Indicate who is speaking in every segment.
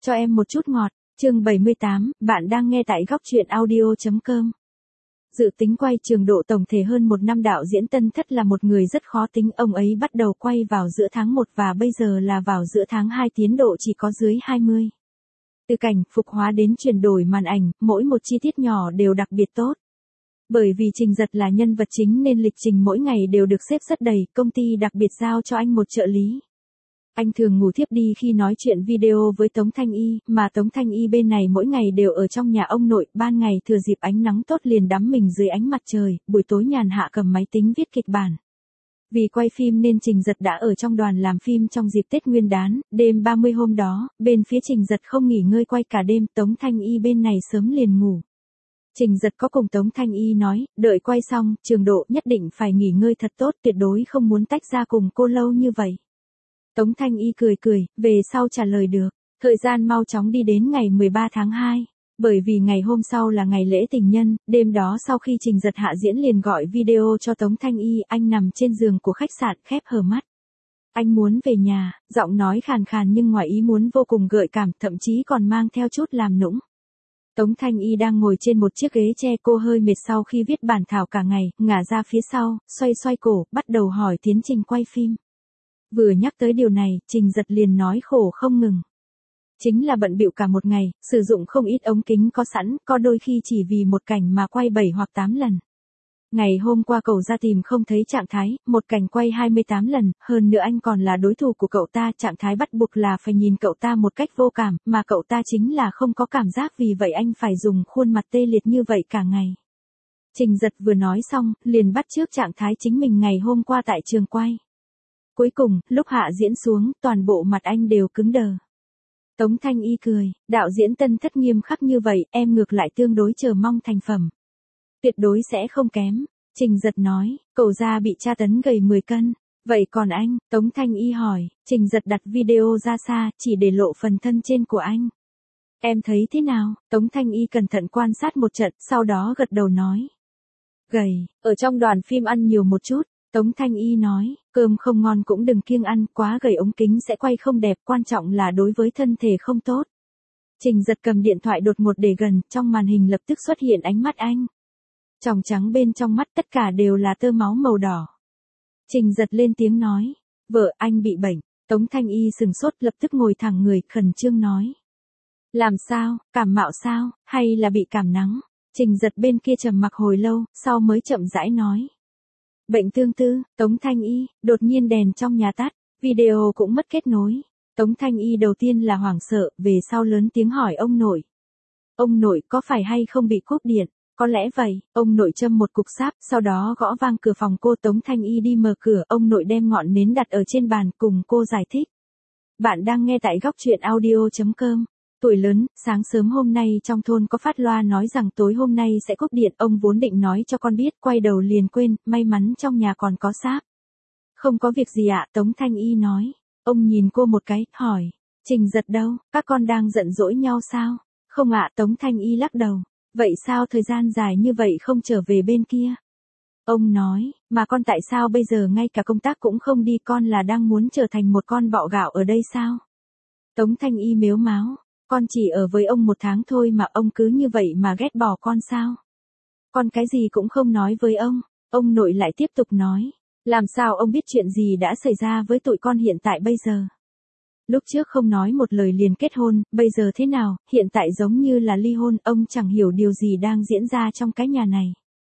Speaker 1: Cho em một chút ngọt, chương 78, bạn đang nghe tại góc truyện audio.com. Dự tính quay trường độ tổng thể hơn một năm, đạo diễn Tân Thất là một người rất khó tính, ông ấy bắt đầu quay vào giữa tháng 1 và bây giờ là vào giữa tháng 2, tiến độ chỉ có dưới 20. Từ cảnh phục hóa đến chuyển đổi màn ảnh, mỗi một chi tiết nhỏ đều đặc biệt tốt. Bởi vì Trình Giật là nhân vật chính nên lịch trình mỗi ngày đều được xếp rất đầy, công ty đặc biệt giao cho anh một trợ lý. Anh thường ngủ thiếp đi khi nói chuyện video với Tống Thanh Y, mà Tống Thanh Y bên này mỗi ngày đều ở trong nhà ông nội, ban ngày thừa dịp ánh nắng tốt liền đắm mình dưới ánh mặt trời, buổi tối nhàn hạ cầm máy tính viết kịch bản. Vì quay phim nên Trình Giật đã ở trong đoàn làm phim trong dịp Tết Nguyên đán, đêm 30 hôm đó, bên phía Trình Giật không nghỉ ngơi quay cả đêm, Tống Thanh Y bên này sớm liền ngủ. Trình Giật có cùng Tống Thanh Y nói, đợi quay xong, Trường Độ nhất định phải nghỉ ngơi thật tốt, tuyệt đối không muốn tách ra cùng cô lâu như vậy. Tống Thanh Y cười cười, về sau trả lời được. Thời gian mau chóng đi đến ngày 13 tháng 2. Bởi vì ngày hôm sau là ngày lễ tình nhân, đêm đó sau khi Trình Giật hạ diễn liền gọi video cho Tống Thanh Y, anh nằm trên giường của khách sạn khép hờ mắt. Anh muốn về nhà, giọng nói khàn khàn nhưng ngoài ý muốn vô cùng gợi cảm, thậm chí còn mang theo chút làm nũng. Tống Thanh Y đang ngồi trên một chiếc ghế tre, cô hơi mệt sau khi viết bản thảo cả ngày, ngả ra phía sau, xoay xoay cổ, bắt đầu hỏi tiến trình quay phim. Vừa nhắc tới điều này, Trình Giật liền nói khổ không ngừng. Chính là bận bịu cả một ngày, sử dụng không ít ống kính có sẵn, có đôi khi chỉ vì một cảnh mà quay 7 hoặc 8 lần. Ngày hôm qua cậu ra tìm không thấy Trạng Thái, một cảnh quay 28 lần, hơn nữa anh còn là đối thủ của cậu ta, Trạng Thái bắt buộc là phải nhìn cậu ta một cách vô cảm, mà cậu ta chính là không có cảm giác, vì vậy anh phải dùng khuôn mặt tê liệt như vậy cả ngày. Trình Giật vừa nói xong, liền bắt chước Trạng Thái chính mình ngày hôm qua tại trường quay. Cuối cùng, lúc hạ diễn xuống, toàn bộ mặt anh đều cứng đờ. Tống Thanh Y cười, đạo diễn Tân Thất nghiêm khắc như vậy, em ngược lại tương đối chờ mong thành phẩm. Tuyệt đối sẽ không kém. Trình Giật nói, cậu ra bị tra tấn gầy 10 cân. Vậy còn anh? Tống Thanh Y hỏi. Trình Giật đặt video ra xa, chỉ để lộ phần thân trên của anh. Em thấy thế nào? Tống Thanh Y cẩn thận quan sát một trận, sau đó gật đầu nói. Gầy, ở trong đoàn phim ăn nhiều một chút. Tống Thanh Y nói, cơm không ngon cũng đừng kiêng ăn, quá gầy ống kính sẽ quay không đẹp, quan trọng là đối với thân thể không tốt. Trình Giật cầm điện thoại đột ngột để gần, trong màn hình lập tức xuất hiện ánh mắt anh. Tròng trắng bên trong mắt tất cả đều là tơ máu màu đỏ. Trình Giật lên tiếng nói, vợ anh bị bệnh. Tống Thanh Y sừng sốt, lập tức ngồi thẳng người, khẩn trương nói. Làm sao, cảm mạo sao, hay là bị cảm nắng? Trình Giật bên kia trầm mặc hồi lâu, sau mới chậm rãi nói. Bệnh tương tư. Tống Thanh Y, đột nhiên đèn trong nhà tắt, video cũng mất kết nối. Tống Thanh Y đầu tiên là hoảng sợ, về sau lớn tiếng hỏi ông nội. Ông nội có phải hay không bị cúp điện? Có lẽ vậy, ông nội châm một cục sáp, sau đó gõ vang cửa phòng cô. Tống Thanh Y đi mở cửa, ông nội đem ngọn nến đặt ở trên bàn, cùng cô giải thích. Bạn đang nghe tại góc truyện audio.com. Tuổi lớn, sáng sớm hôm nay trong thôn có phát loa nói rằng tối hôm nay sẽ cúp điện, ông vốn định nói cho con biết, quay đầu liền quên, may mắn trong nhà còn có sáp. Không có việc gì ạ, Tống Thanh Y nói. Ông nhìn cô một cái, hỏi. Trình Giật đâu, các con đang giận dỗi nhau sao? Không ạ, Tống Thanh Y lắc đầu. Vậy sao thời gian dài như vậy không trở về bên kia? Ông nói, mà con tại sao bây giờ ngay cả công tác cũng không đi, con là đang muốn trở thành một con bọ gạo ở đây sao? Tống Thanh Y mếu máo. Con chỉ ở với ông 1 tháng thôi mà ông cứ như vậy mà ghét bỏ con sao? Con cái gì cũng không nói với ông. Ông nội lại tiếp tục nói. Làm sao ông biết chuyện gì đã xảy ra với tụi con hiện tại bây giờ? Lúc trước không nói một lời liền kết hôn, bây giờ thế nào, hiện tại giống như là ly hôn, ông chẳng hiểu điều gì đang diễn ra trong cái nhà này.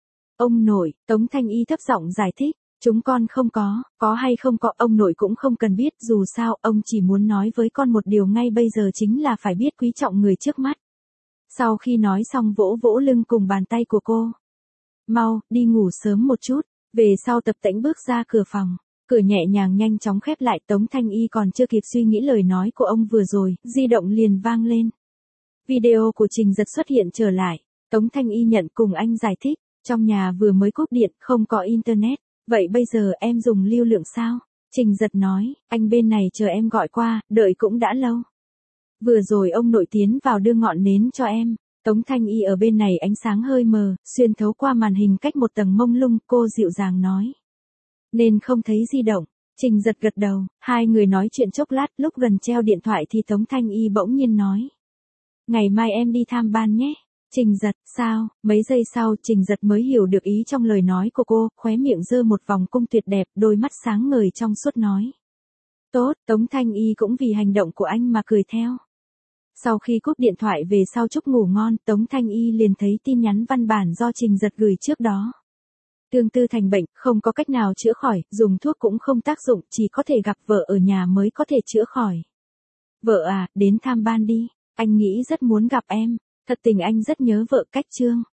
Speaker 1: Ông nội, Tống Thanh Y thấp giọng giải thích. Chúng con không có hay không có, ông nội cũng không cần biết, dù sao, ông chỉ muốn nói với con một điều ngay bây giờ chính là phải biết quý trọng người trước mắt. Sau khi nói xong vỗ vỗ lưng cùng bàn tay của cô. Mau, đi ngủ sớm một chút, về sau Tập Tễnh bước ra cửa phòng. Cửa nhẹ nhàng nhanh chóng khép lại, Tống Thanh Y còn chưa kịp suy nghĩ lời nói của ông vừa rồi, di động liền vang lên. Video của Trình Giật xuất hiện trở lại, Tống Thanh Y nhận cùng anh giải thích, trong nhà vừa mới cúp điện, không có internet. Vậy bây giờ em dùng lưu lượng sao? Trình Giật nói, anh bên này chờ em gọi qua, đợi cũng đã lâu. Vừa rồi ông nội tiến vào đưa ngọn nến cho em. Tống Thanh Y ở bên này ánh sáng hơi mờ, xuyên thấu qua màn hình cách một tầng mông lung, cô dịu dàng nói. Nên không thấy di động, Trình Giật gật đầu, hai người nói chuyện chốc lát, lúc gần treo điện thoại thì Tống Thanh Y bỗng nhiên nói. Ngày mai em đi tham ban nhé. Trình Giật, sao? Mấy giây sau, Trình Giật mới hiểu được ý trong lời nói của cô, khóe miệng giơ một vòng cung tuyệt đẹp, đôi mắt sáng ngời trong suốt nói. Tốt, Tống Thanh Y cũng vì hành động của anh mà cười theo. Sau khi cúp điện thoại về sau chúc ngủ ngon, Tống Thanh Y liền thấy tin nhắn văn bản do Trình Giật gửi trước đó. Tương tư thành bệnh, không có cách nào chữa khỏi, dùng thuốc cũng không tác dụng, chỉ có thể gặp vợ ở nhà mới có thể chữa khỏi. Vợ à, đến tham ban đi, anh nghĩ rất muốn gặp em, thật tình anh rất nhớ vợ. Cách chương